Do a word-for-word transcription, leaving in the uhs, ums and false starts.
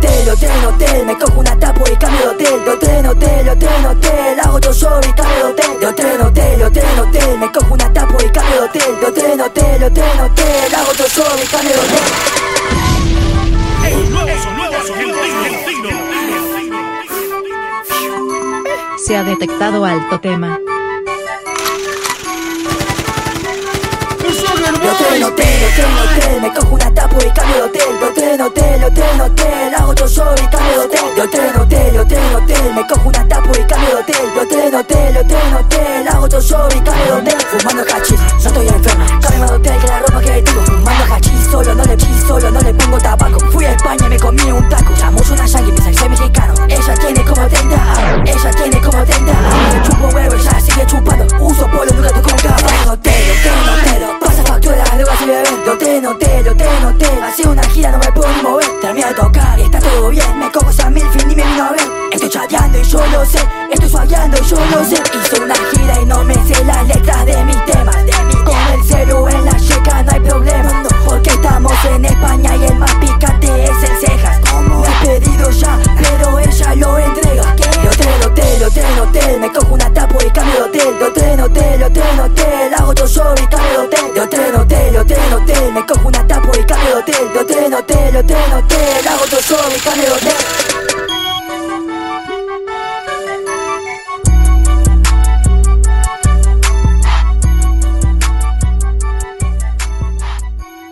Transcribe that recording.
hotel, hotel, hotel, me cojo una tapo y cambio de hotel. De hotel en hotel, hotel en hotel, hago otro show y cambio de hotel. De hotel en hotel, hotel en hotel, me cojo una tapo y cambio de hotel. De hotel en hotel, hotel en hotel, hago otro show y cambio de hotel. Se ha detectado alto tema. De hotel en hotel, hotel en hotel, me cojo una tapo y cambio de hotel. De hotel en hotel, hotel en hotel, hago otro show y cambio de hotel. De hotel en hotel, hotel en hotel, me cojo una tapo y cambio de hotel. De hotel en hotel, hotel en hotel, hago otro show y cambio de hotel. Fumando hachís, no estoy enferma, cambio de hotel que la ropa que tengo. Fumando hachís, solo no le piso, solo no le pongo tabaco. Fui a España y me comí un taco, llamó una yankee, me soy mexicano. Ella tiene como treinta años, ella tiene como treinta años. Me chupo huevo, ella sigue chupando, uso polo, nunca toco un caballo. De hotel, hotel, hotel, pasa factura, drogas y bebé. De hotel en hotel, hotel en hotel, hace una gira, no me puedo ni mover. Termino de tocar y está todo bien, me cojo esa milfin y me vino a ver. Estoy chateando y yo lo sé, estoy suaveando y yo lo sé. Hice una gira y no me sé las letras de mis temas. Con el celu en la checa no hay problema, porque estamos en España y el más picante es el cejas. Me he pedido ya, pero ella lo entrega. De hotel en hotel, hotel en hotel, me cojo una tapo y cambio de hotel. De hotel en hotel, hotel en hotel, hago otro show y cambio de hotel. De hotel en hotel, hotel en hotel, me cojo una tapo y cambio de hotel. De hotel en hotel, hotel en hotel, hago otro show y cambio de hotel.